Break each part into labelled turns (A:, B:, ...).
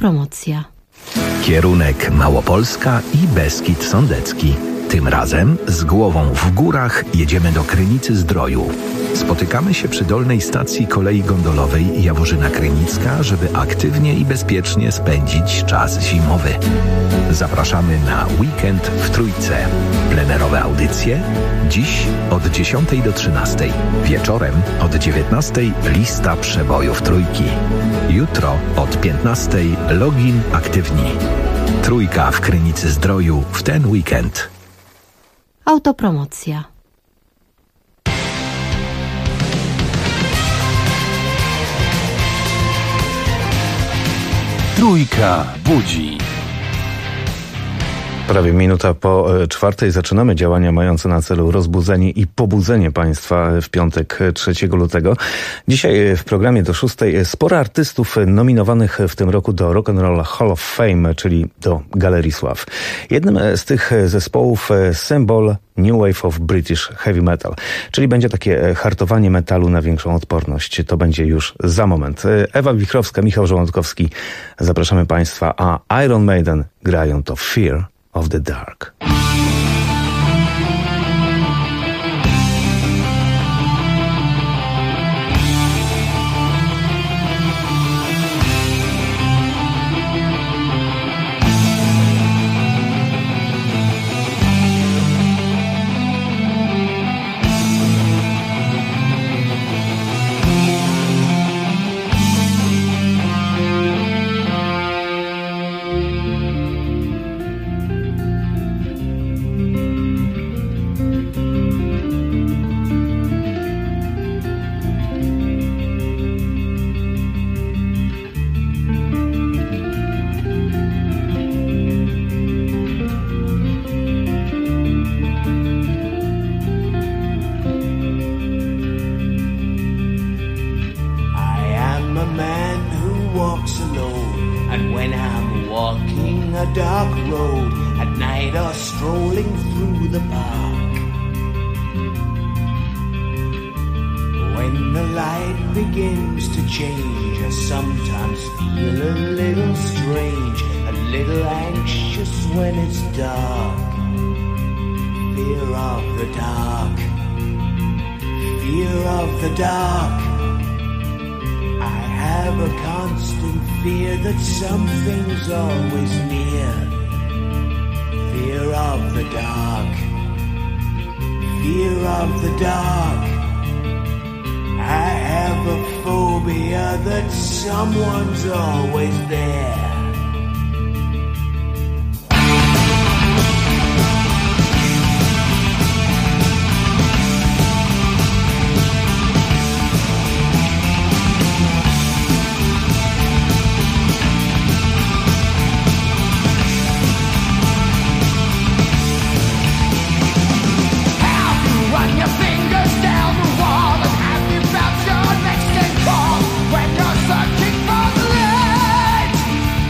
A: Autopromocja.
B: Kierunek Małopolska i Beskid Sądecki. Tym razem z głową w górach jedziemy do Krynicy-Zdroju. Spotykamy się przy dolnej stacji kolei gondolowej Jaworzyna Krynicka, żeby aktywnie i bezpiecznie spędzić czas zimowy. Zapraszamy na weekend w Trójce. Plenerowe audycje dziś od 10 do 13. Wieczorem od 19 lista przebojów Trójki. Jutro od 15 login aktywni. Trójka w Krynicy-Zdroju w ten weekend.
A: Autopromocja.
C: Trójka budzi.
D: Prawie minuta po 4 zaczynamy działania mające na celu rozbudzenie i pobudzenie państwa w piątek 3 lutego. Dzisiaj w programie do 6 sporo artystów nominowanych w tym roku do Rock and Roll Hall of Fame, czyli do Galerii Sław. Jednym z tych zespołów Symbol New Wave of British Heavy Metal, czyli będzie takie hartowanie metalu na większą odporność. To będzie już za moment. Ewa Wichrowska, Michał Żołądkowski. Zapraszamy państwa, a Iron Maiden grają to Fear of the Dark.
E: Something's always near. Fear of the dark. Fear of the dark. I have a phobia that someone's always there.
F: When you're searching for the light,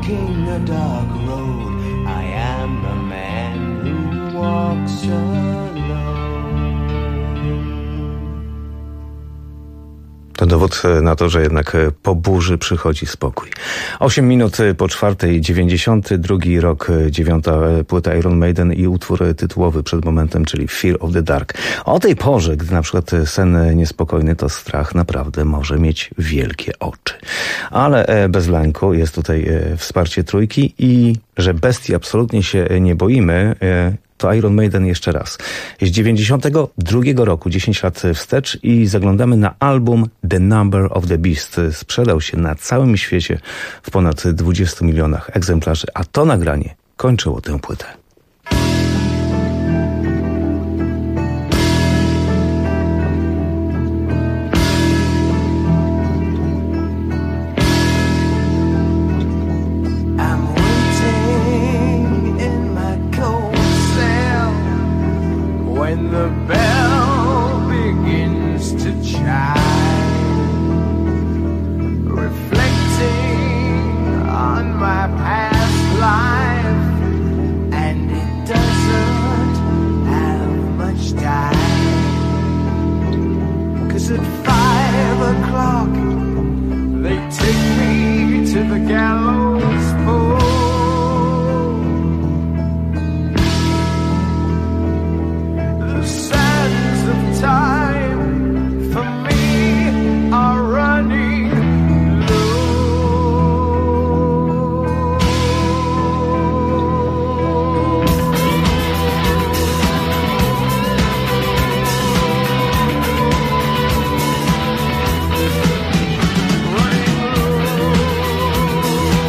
E: walking the dark road. I am the man who walks alone.
D: To dowód na to, że jednak po burzy przychodzi spokój. 8 minut po 4:00, 92 rok, 9. płyta Iron Maiden i utwór tytułowy przed momentem, czyli Fear of the Dark. O tej porze, gdy na przykład sen niespokojny, to strach naprawdę może mieć wielkie oczy. Ale bez lęku jest tutaj wsparcie trójki i że bestii absolutnie się nie boimy, to Iron Maiden jeszcze raz. Z 92 roku, 10 lat wstecz i zaglądamy na album The Number of the Beast. Sprzedał się na całym świecie w ponad 20 milionach egzemplarzy, a to nagranie kończyło tę płytę.
E: When the bell begins to chime, reflecting on my past life, and it doesn't have much time, 'cause at 5 o'clock they take me to the gallows pole. Time for me are running low.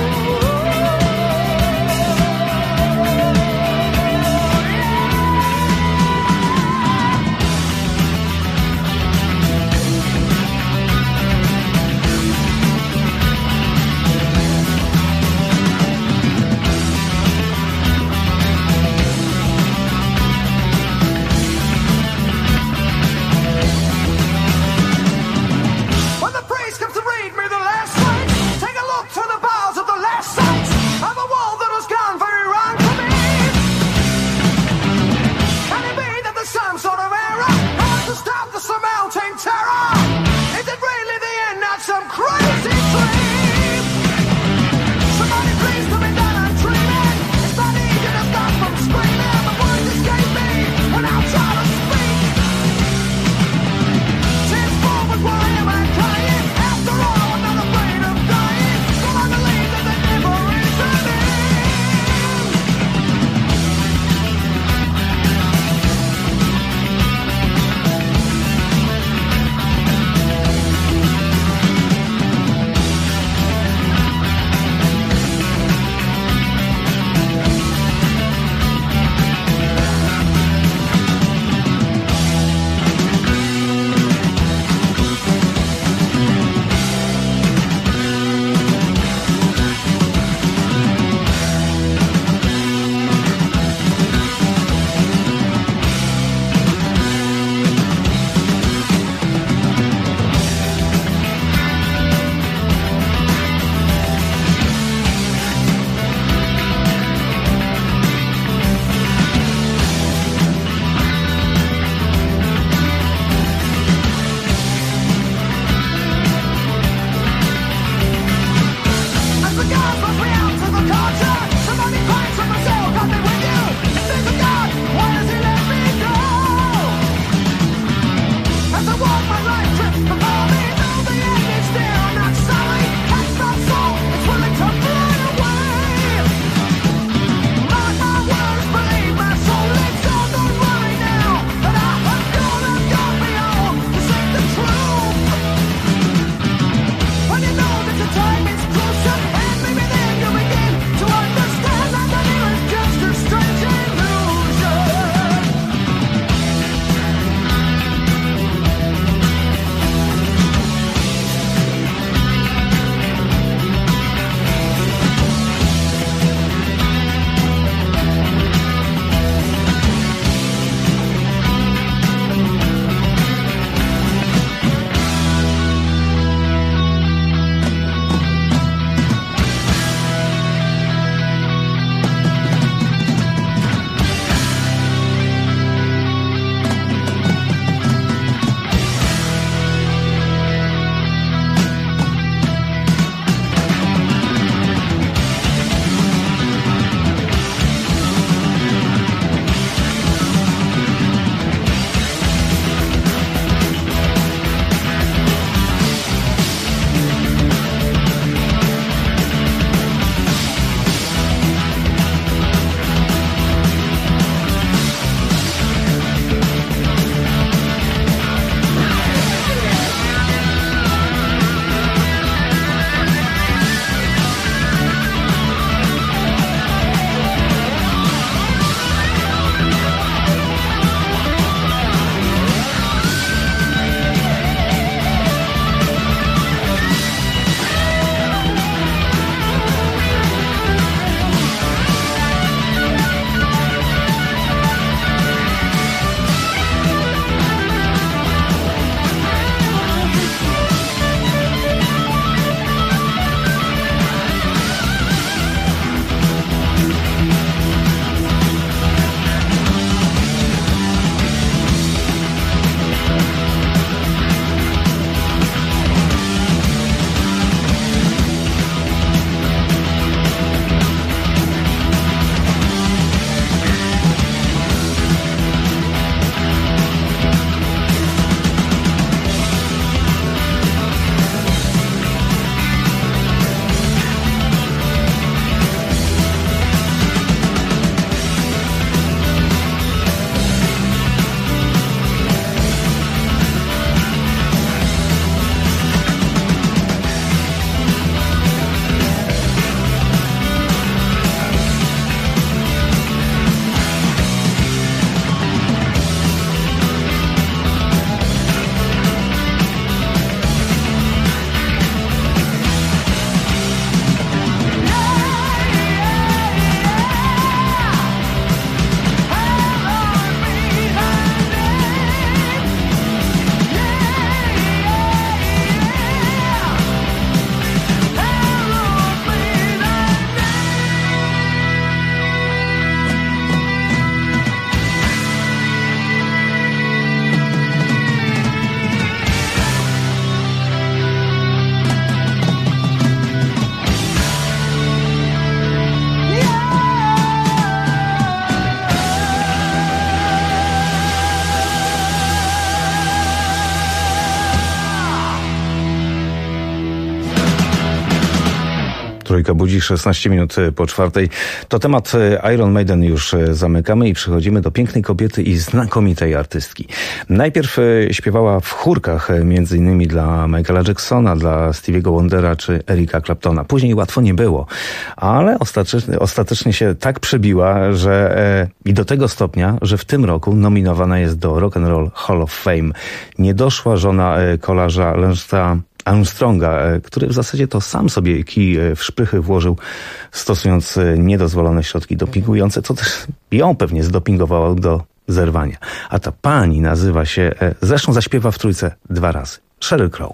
D: Trójka budzi 16 minut po 4. To temat Iron Maiden już zamykamy i przechodzimy do pięknej kobiety i znakomitej artystki. Najpierw śpiewała w chórkach, między innymi dla Michaela Jacksona, dla Stevie'ego Wondera czy Erika Claptona. Później łatwo nie było, ale ostatecznie się tak przebiła, że i do tego stopnia, że w tym roku nominowana jest do Rock and Roll Hall of Fame. Niedoszła żona kolarza Lance'a Armstronga, który w zasadzie to sam sobie kij w szprychy włożył, stosując niedozwolone środki dopingujące, co też ją pewnie zdopingowało do zerwania. A ta pani nazywa się, zresztą zaśpiewa w trójce 2 razy, Sheryl Crow.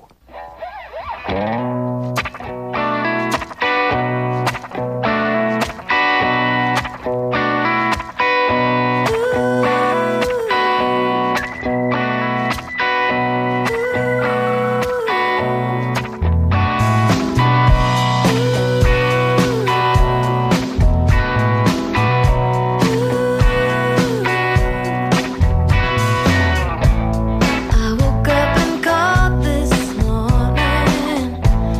A: I woke up and called this morning.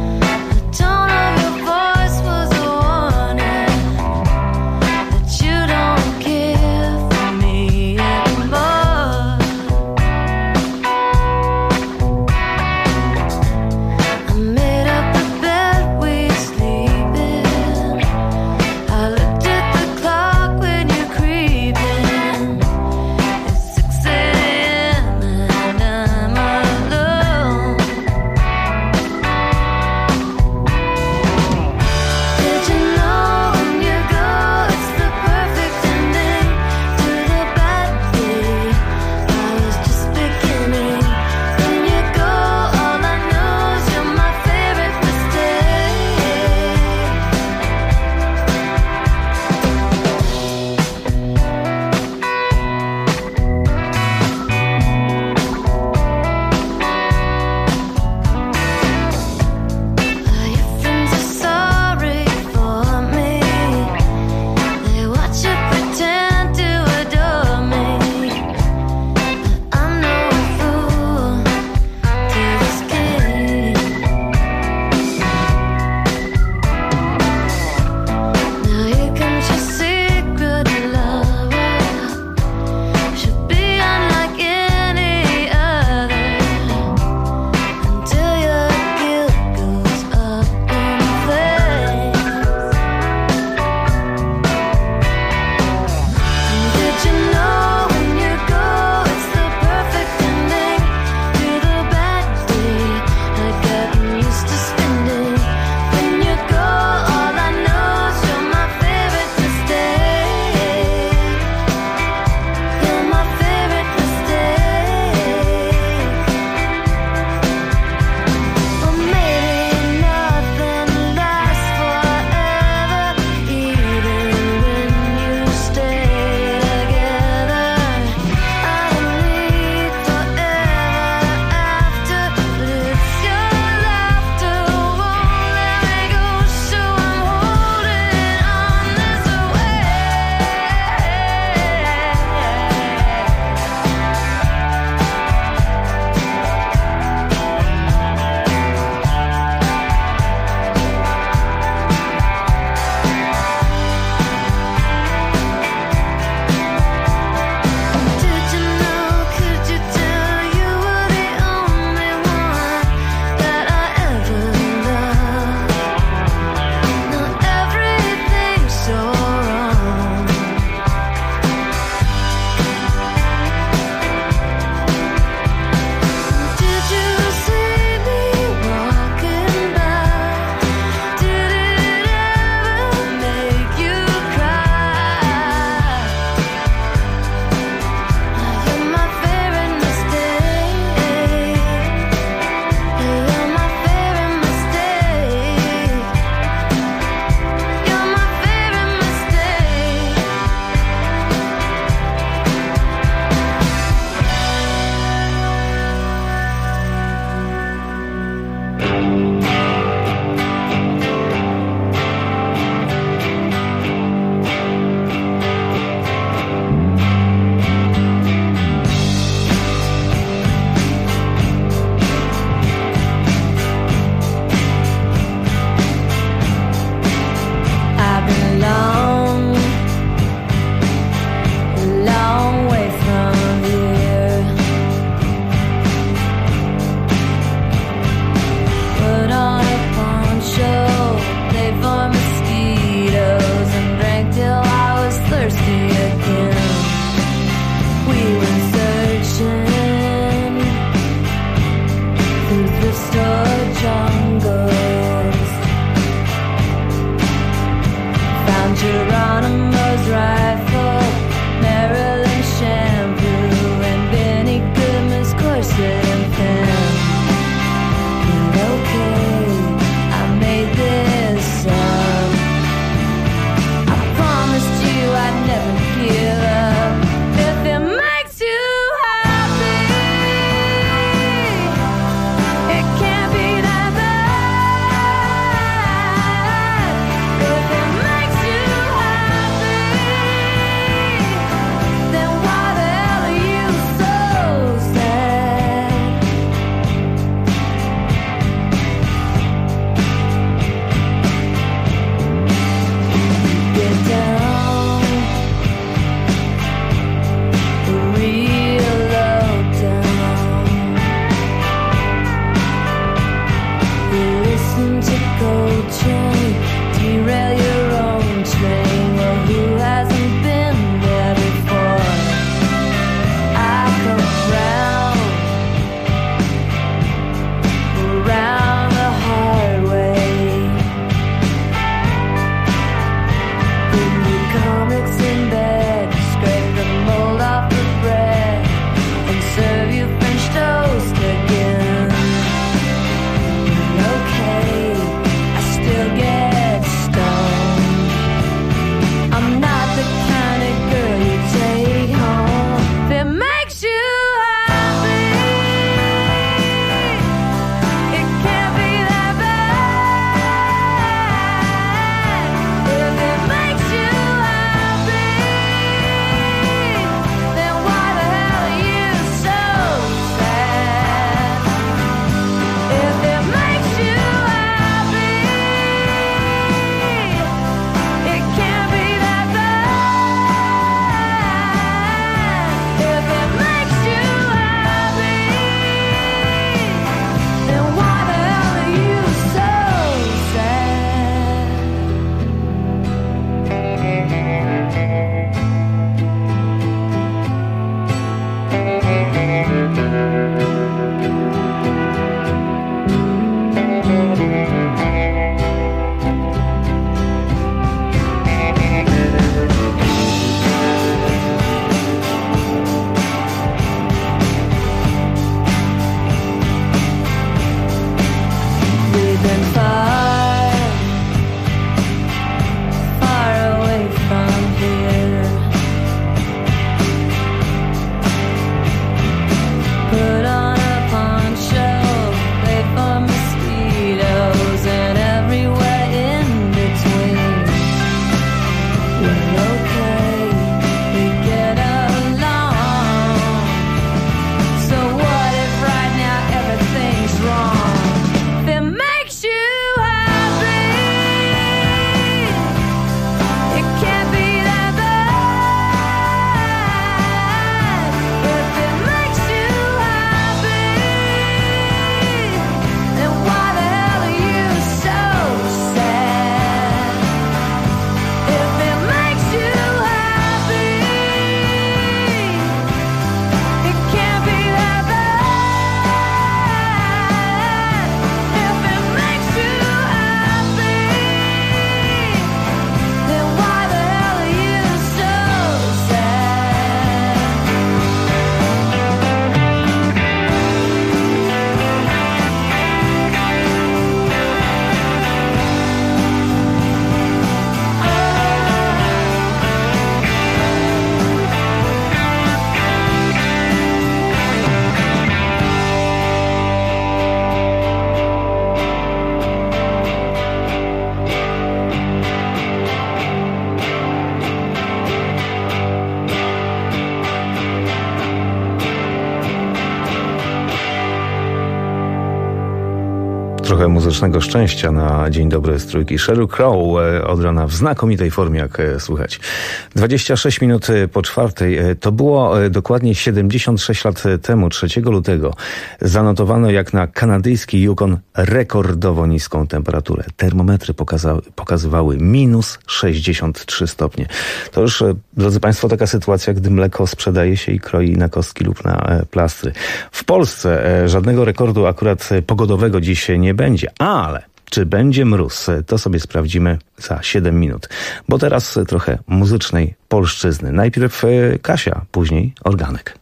D: trochę muzycznego szczęścia na Dzień Dobry z Trójki. Sheryl Crow od rana w znakomitej formie, jak słychać. 26 minut po 4. To było dokładnie 76 lat temu, 3 lutego. Zanotowano jak na kanadyjski Yukon rekordowo niską temperaturę. Termometry pokazywały minus 63 stopnie. To już, drodzy Państwo, taka sytuacja, gdy mleko sprzedaje się i kroi na kostki lub na plastry. W Polsce żadnego rekordu akurat pogodowego dziś nie będzie, ale czy będzie mróz, to sobie sprawdzimy za 7 minut. Bo teraz trochę muzycznej polszczyzny. Najpierw Kasia, później Organek.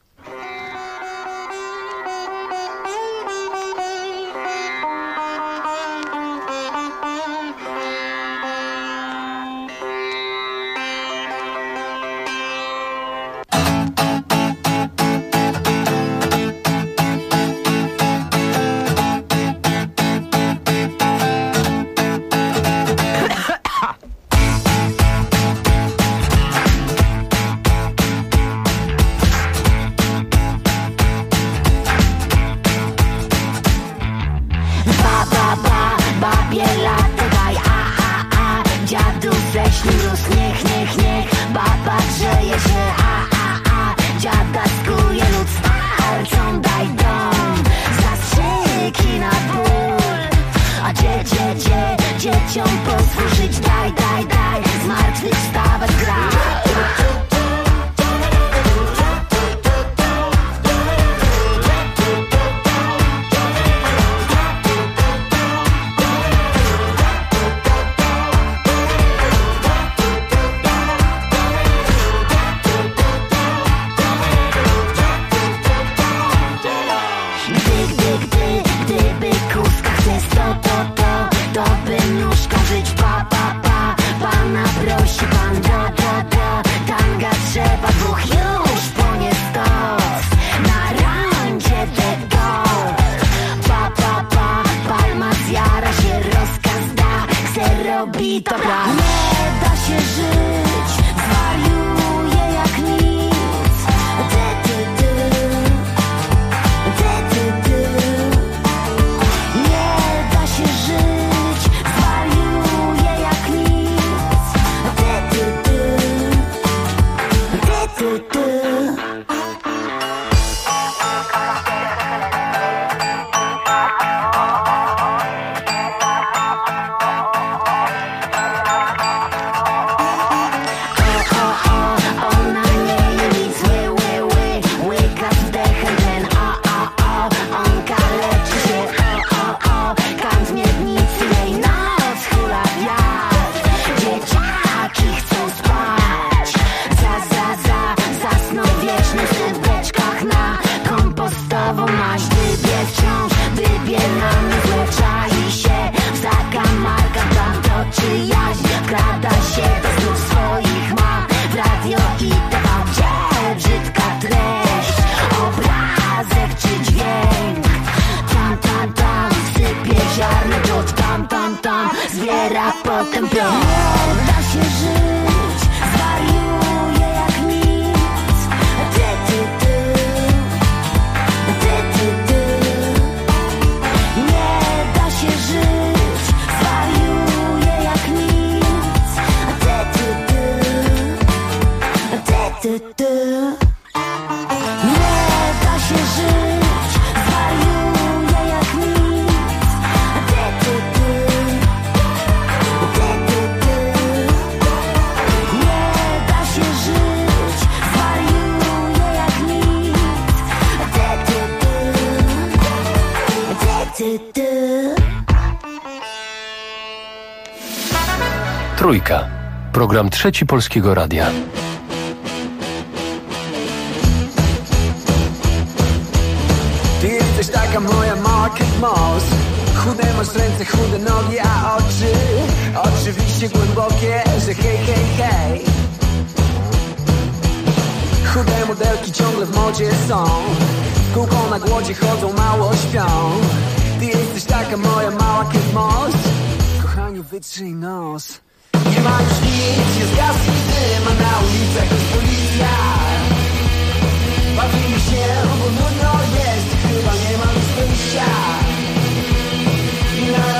C: Trójka. Program Trzeci Polskiego Radia.
E: Ty jesteś taka moja mała Kate Moss. Chude masz ręce, chude nogi, a oczy oczywiście głębokie, że hej, hej, hej. Chude modelki ciągle w modzie są, w kółko na głodzie chodzą, mało śpią. Ty jesteś taka moja mała Kate Moss. Kochaniu, wytrzyj nos. Nie ma już nic, jest gaz i dym, a na ulicach jest policja. Bawimy się, bo nudno jest, chyba nie ma już wyjścia. I na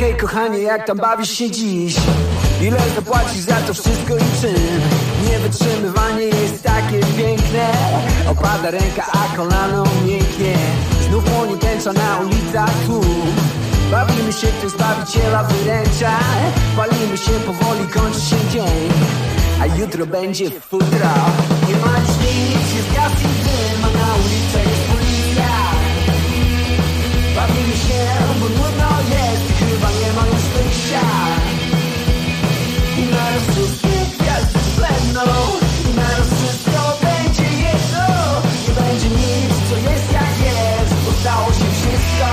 E: Hej kochanie, jak tam bawisz się dziś? Ile zapłacisz za to wszystko i czym? Niewytrzymywanie jest takie piękne. Opada ręka, a kolano mięknie. Znów płonie tęcza na ulicach tłum. Bawimy się, ktoś Zbawiciela wyręcza. Palimy się powoli, kończy się dzień, a jutro będzie futro. Nie ma już nic, jest gaz i dym, a na ulicach jest policja. Bawimy się, bo nudno jest i chyba nie ma już wyjścia. I naraz wszystkie gwiazdy zbledną, i naraz wszystko będzie jedno. Nie będzie nic, co jest jak jest, bo stało się wszystko.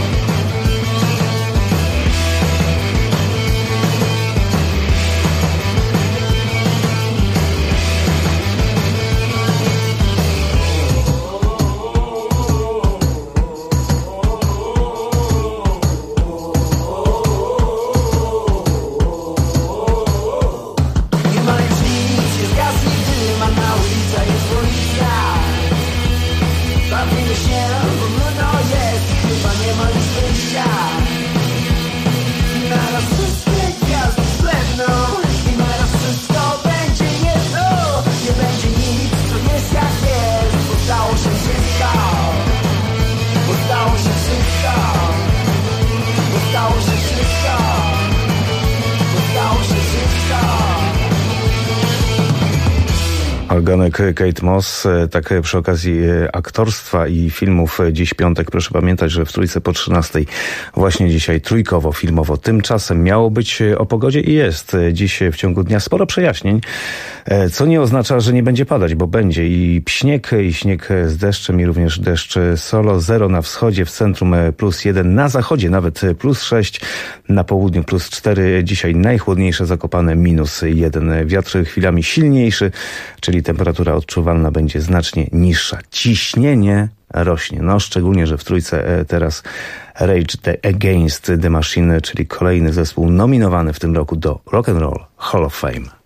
D: Ganek, Kate Moss, tak przy okazji aktorstwa i filmów. Dziś piątek, proszę pamiętać, że w Trójce po 13 właśnie dzisiaj trójkowo, filmowo. Tymczasem miało być o pogodzie i jest. Dziś w ciągu dnia sporo przejaśnień, co nie oznacza, że nie będzie padać, bo będzie i śnieg z deszczem i również deszcz solo. 0 na wschodzie, w centrum +1, na zachodzie nawet +6, na południu +4. Dzisiaj najchłodniejsze Zakopane -1. Wiatr chwilami silniejszy, czyli temperatura odczuwalna będzie znacznie niższa. Ciśnienie rośnie. No, szczególnie, że w Trójce teraz Rage Against the Machine, czyli kolejny zespół nominowany w tym roku do Rock and Roll Hall of Fame.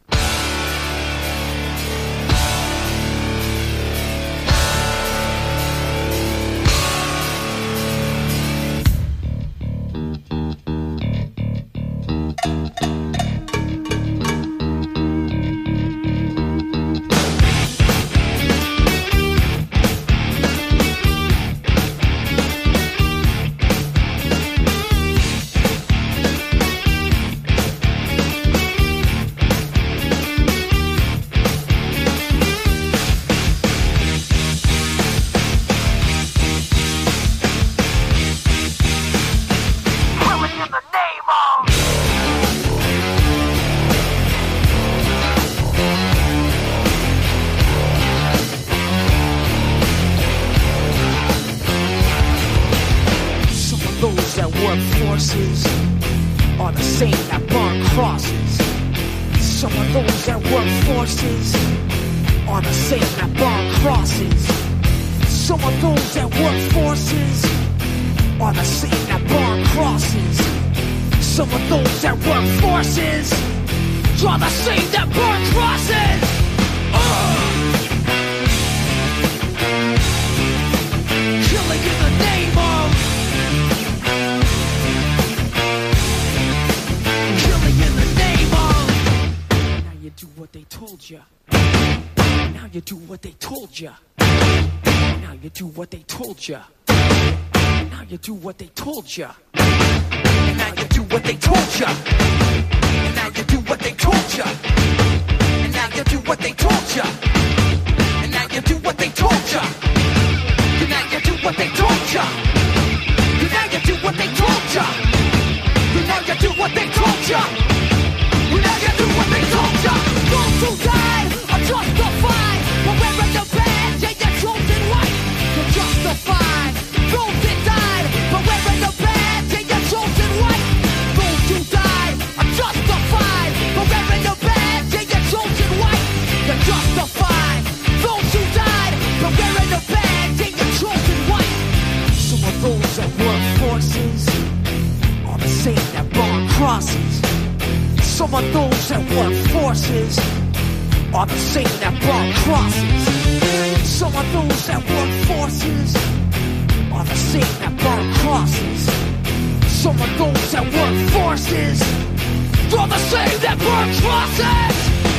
A: Some of those that work forces, they're the same that burn crosses.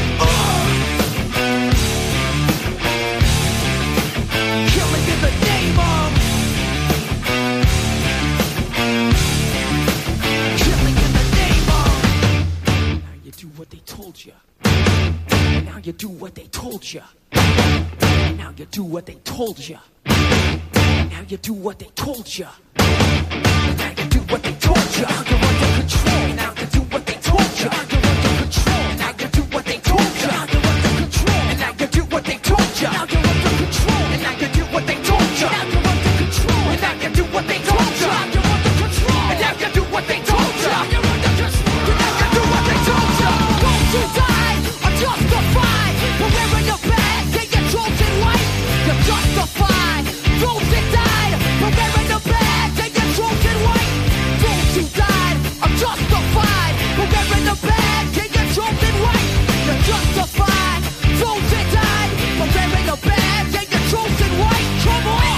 A: Killing in the name of. Killing in the name of. Now you do what they told you. And now you do what they told you. And now you do what they told you. And now you do what they told you. And now you do what they told you. You're under control. Now you do what they told you. You're under control. Now you do what they told you. You're under control. And now you do what they told you. Now you're under control. And now you do what they told you. Now you're under control. And now you do what they told you. You're under control. And now you do what they told you. You're under control. And now you do what they told you. Those who died are justified for wearing a badge. They get chosen white. You're justified. Those that died for wearing a badge. They get chosen white. Those who died are justified for wearing a badge. They get chosen white. You're justified. Those that died for wearing a badge. They get chosen white. Come on.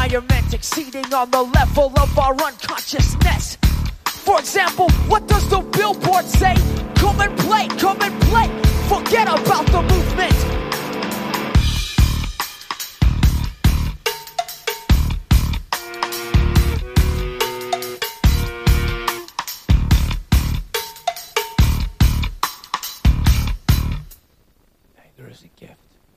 A: environment, exceeding on the level of our unconsciousness. For example, what does the billboard say? Come and play, forget about the movement.
C: There is a gift.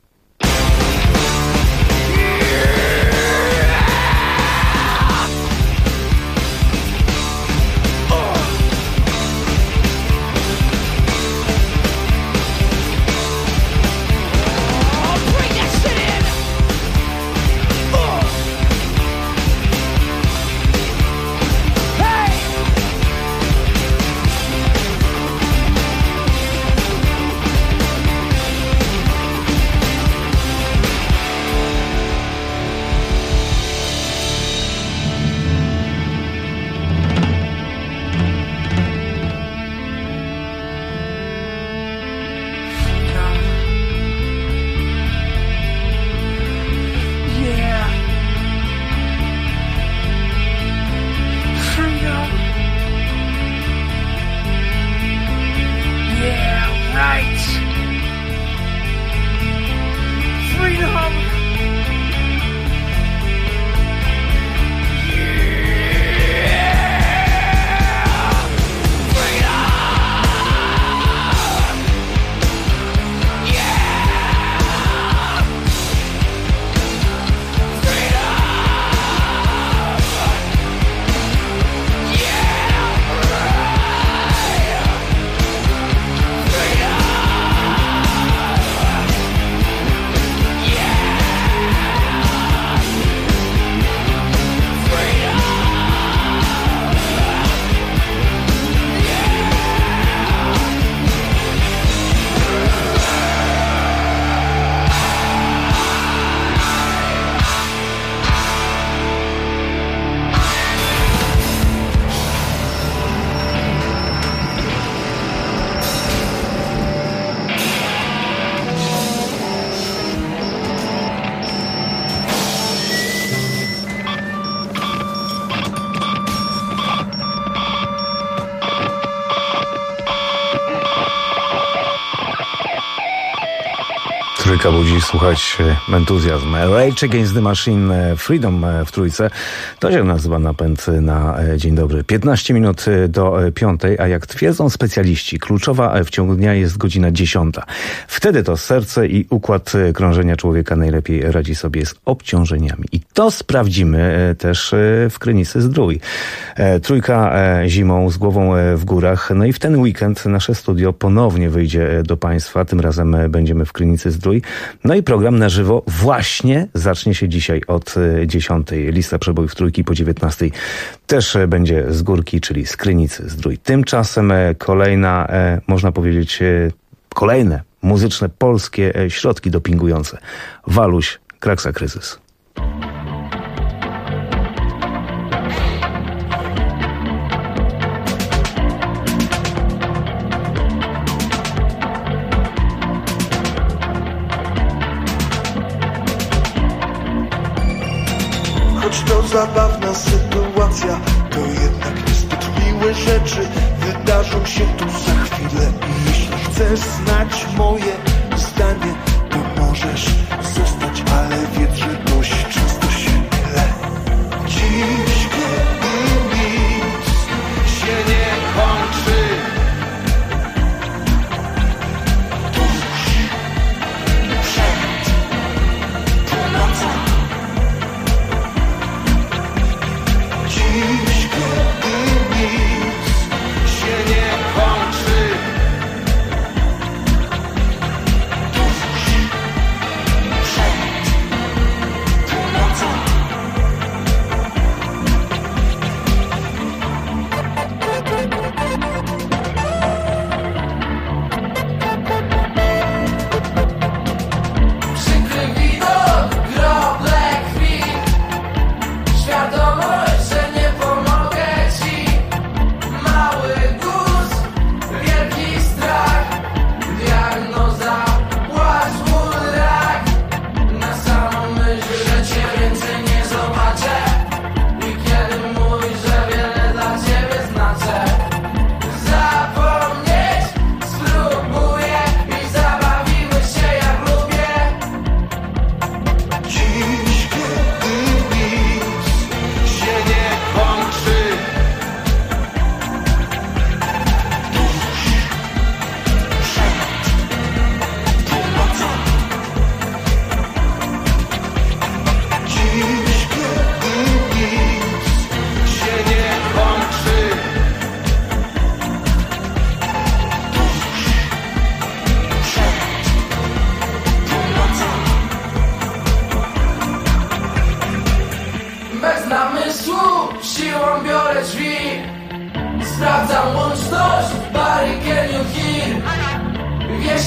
D: Trójka budzi słuchać entuzjazm. Rage Against the Machine, Freedom w trójce. To się nazywa napęd na dzień dobry. 15 minut do 5, a jak twierdzą specjaliści, kluczowa w ciągu dnia jest godzina 10. Wtedy to serce i układ krążenia człowieka najlepiej radzi sobie z obciążeniami. I to sprawdzimy też w Krynicy Zdrój. Trójka zimą z głową w górach. No i w ten weekend nasze studio ponownie wyjdzie do Państwa. Tym razem będziemy w Krynicy Zdrój. No i program na żywo właśnie zacznie się dzisiaj od 10. Lista przebojów trójki po 19. też będzie z górki, czyli z Krynicy Zdrój. Tymczasem kolejna, można powiedzieć, kolejne muzyczne polskie środki dopingujące. Waluś, Kraksa Kryzys.
F: Choć to zabawna sytuacja, to jednak niezbyt miłe rzeczy wydarzą się tu za chwilę. I jeśli chcesz znać moje zdanie, to możesz zostać, ale wiedz, że dość często się mylę. Dziś, kiedy nic się nie kończy, tuż przed północą. Dziś, kiedy nic się nie kończy, tuż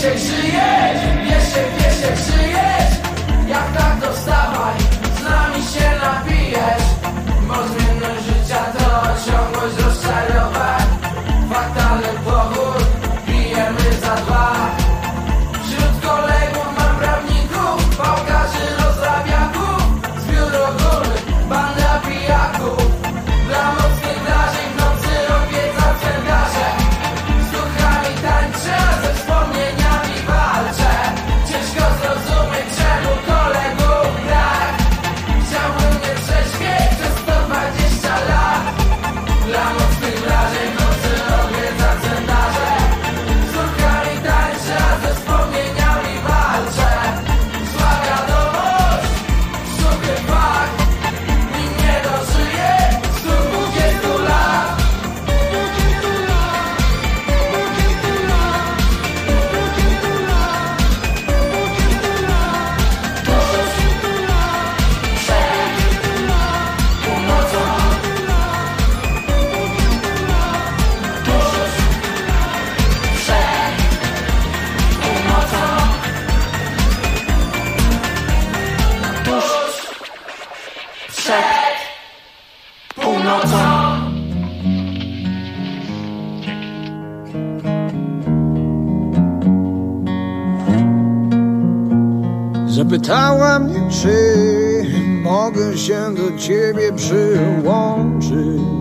G: Piesiek żyjesz, piesiek żyjesz. Jak tak to wstawaj, z nami się napijesz. Bo zmienność życia to ciągłość rozczarowań. Fatalny pochód, pijemy za dwa. Wśród kolegów mam prawników, pałkarzy, rozrabiaków. Zbiór ogólny, banda pijaków. Dla mocnych wrażeń w nocy odwiedza cmentarze. Z duchami tańczę, ze wspomnieniami walczę. Ciężko zrozumieć, czemu kolegów brak. Chciałbym nie trzeźwieć przez 120 lat. Dla mocnych wrażeń w nocy odwiedza cmentarze. Z duchami tańczę, ze wspomnieniami walczę. Zła wiadomość, suchy fakt. Nim nie dożyję 120 lat.
H: Zapytała mnie, czy mogę się do ciebie przyłączyć.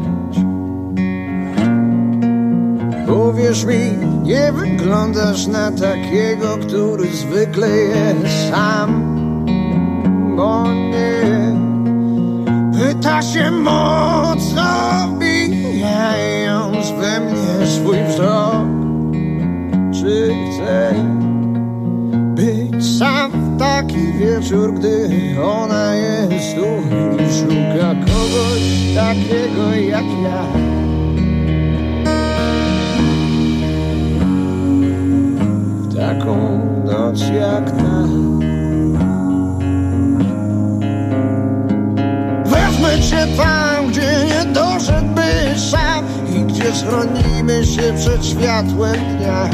H: Powiesz mi, nie wyglądasz na takiego, który zwykle jest sam. Bo nie pyta się mocno, wbijając we mnie swój wzrok. Czy chcę być sam w taki wieczór, gdy ona jest tu i szuka kogoś takiego jak ja? W taką noc jak ta wezmę cię tam, gdzie nie doszedłbyś sam i gdzie schronimy się przed światłem dnia.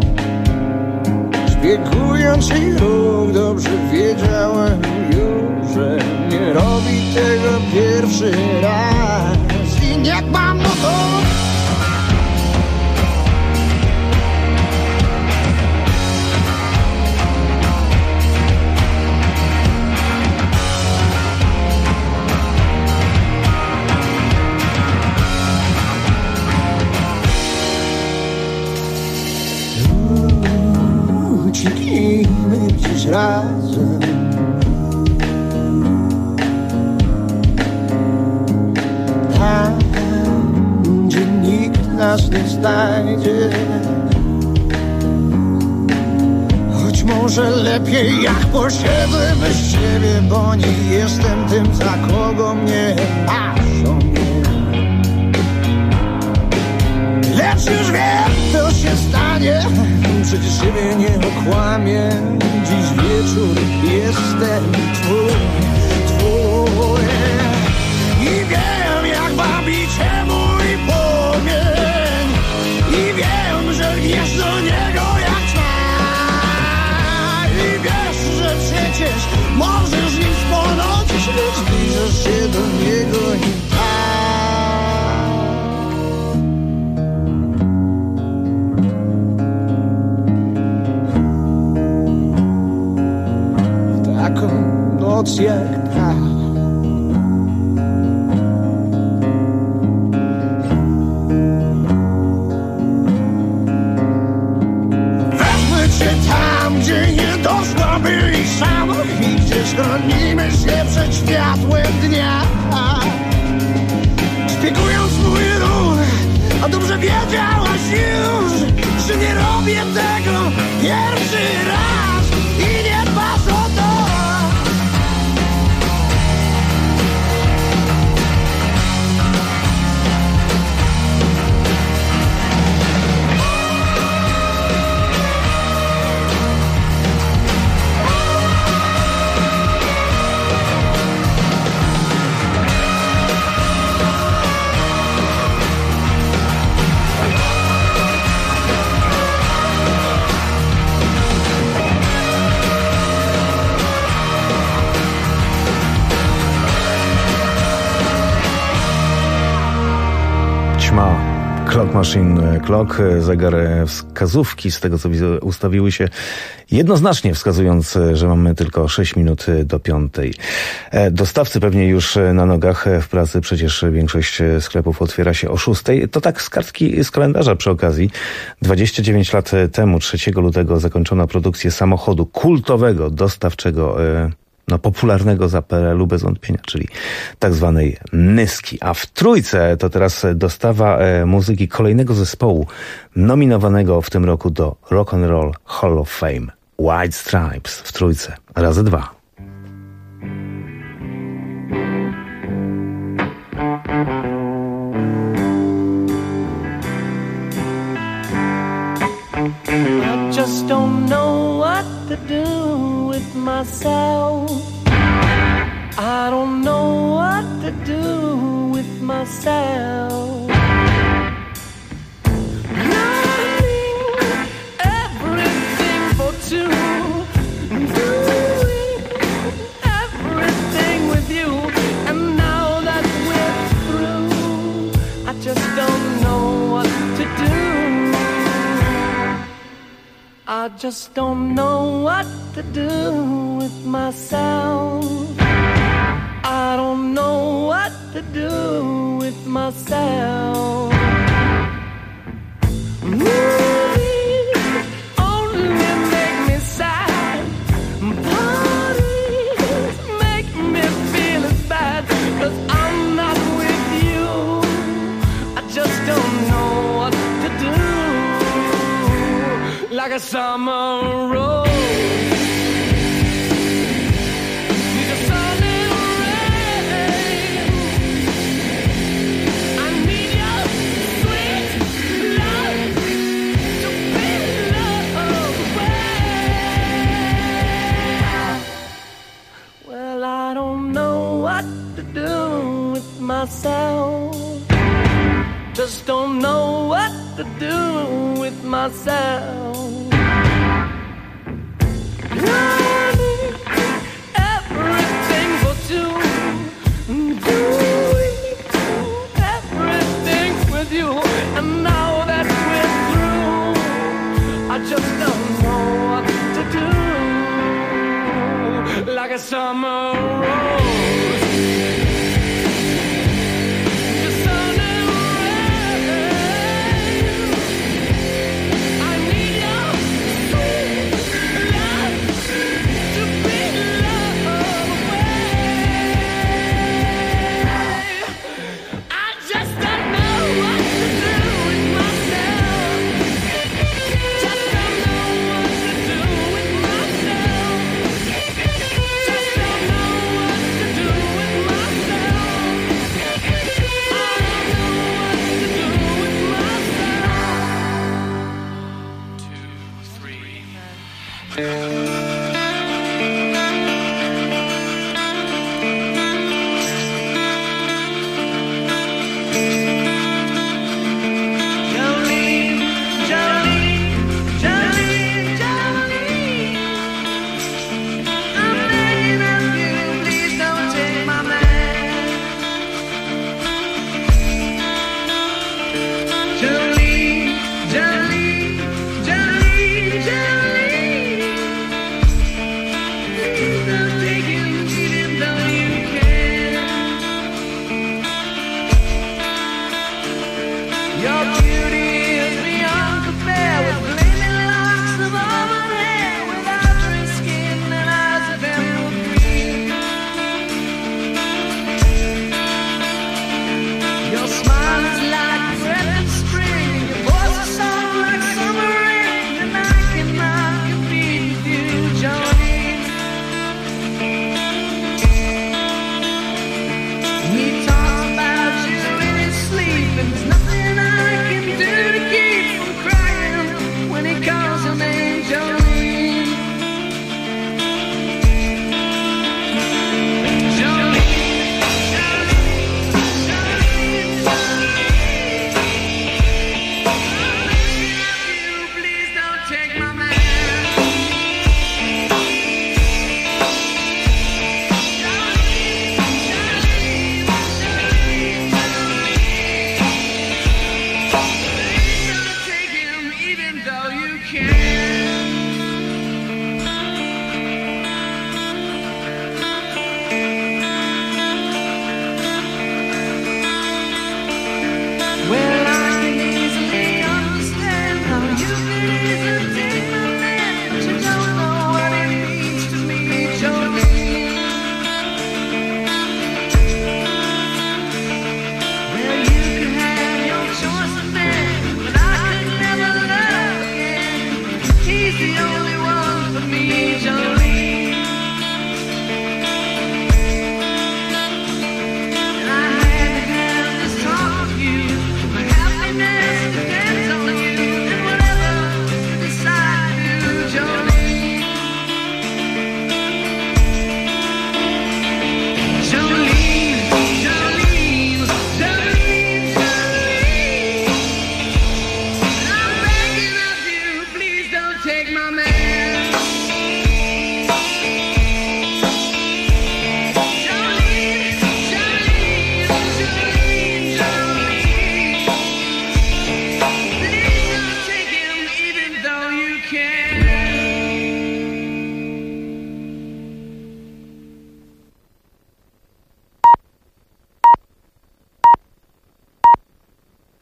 H: Biegając jej ruch, dobrze wiedziałem już, że nie robi tego pierwszy raz. I niech mam no to ucieknijmy dziś razem. Tam, gdzie nikt nas nie znajdzie. Choć może lepiej jak posiedzę bez ciebie, bo nie jestem tym, za kogo mnie patrzą. Lecz już wiem, co się stanie. Przecież siebie nie okłamię. Dziś wieczór jestem twój. I wiem, jak bawi cię mój płomień. I wiem, że wiesz do niego jak trwa. I wiesz, że przecież możesz nim spłonąć, lecz zbliżasz się do niego i noc jak ta. Wezmę cię tam, gdzie nie doszłabyś sam i gdzie schronimy się przed światłem dnia. Szpiegując mój ruch, a dobrze wiedziałaś już, że nie robię tego pierwszy raz i nie dbasz o to.
D: Clock Machine Clock, zegar wskazówki, z tego co widzę, ustawiły się jednoznacznie, wskazując, że mamy tylko 6 minut do 5. Dostawcy pewnie już na nogach w pracy, przecież większość sklepów otwiera się o 6. To tak z kartki z kalendarza przy okazji. 29 lat temu, 3 lutego, zakończono produkcję samochodu kultowego, dostawczego, popularnego za PRL-u bez wątpienia, czyli tak zwanej Nyski. A w trójce to teraz dostawa muzyki kolejnego zespołu nominowanego w tym roku do Rock and Roll Hall of Fame. White Stripes w trójce. Razy 2.
I: I just don't know what to do with myself. I don't know what to do with myself. Loving everything for two, doing everything with you, and now that we're through, I just don't know what to do. I just don't know what to do with myself. I don't know what to do with myself. Movies only make me sad. Parties make me feel as bad, 'cause I'm not with you. I just don't know what to do. Like a summer rose. Myself, just don't know what to do with myself. Learning everything for two, doing everything with you, and now that we're through, I just don't know what to do. Like a summer rose.
J: He's the only